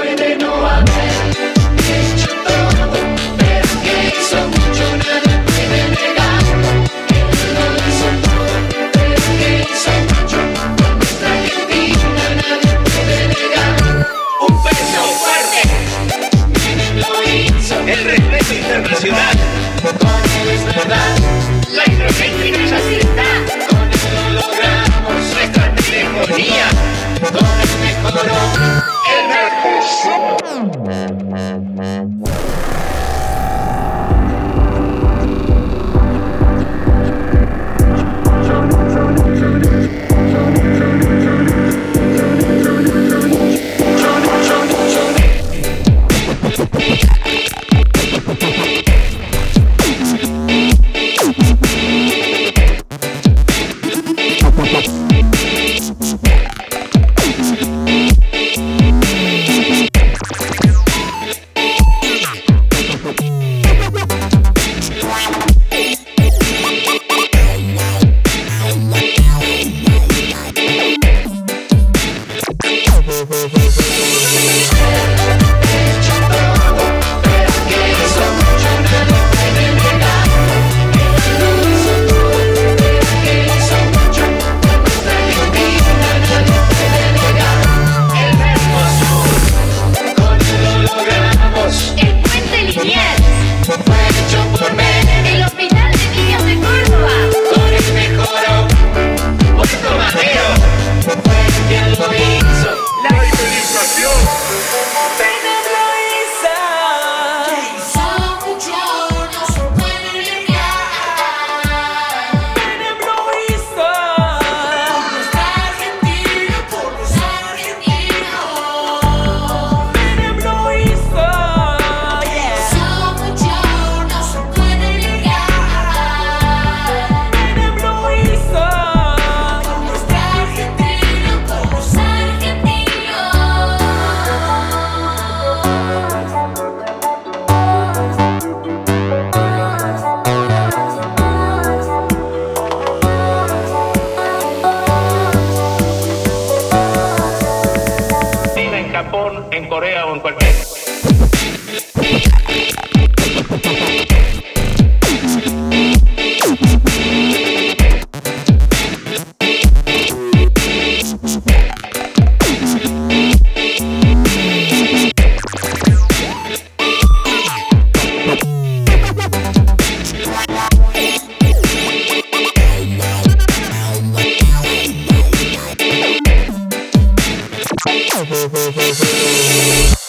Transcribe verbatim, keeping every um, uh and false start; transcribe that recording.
puede no haber hecho todo, pero que hizo mucho nadie puede negar. Él lo hizo todo, pero que hizo mucho por nuestra Argentina nadie puede negar. Un peso fuerte, Menem lo hizo. El respeto internacional. Con él es verdad, la hidroeléctrica ya sí está. Con él lo logramos, nuestra telefonía. Con él mejoró el Mercosur. Japón, en Corea o en cualquier. We'll be right back.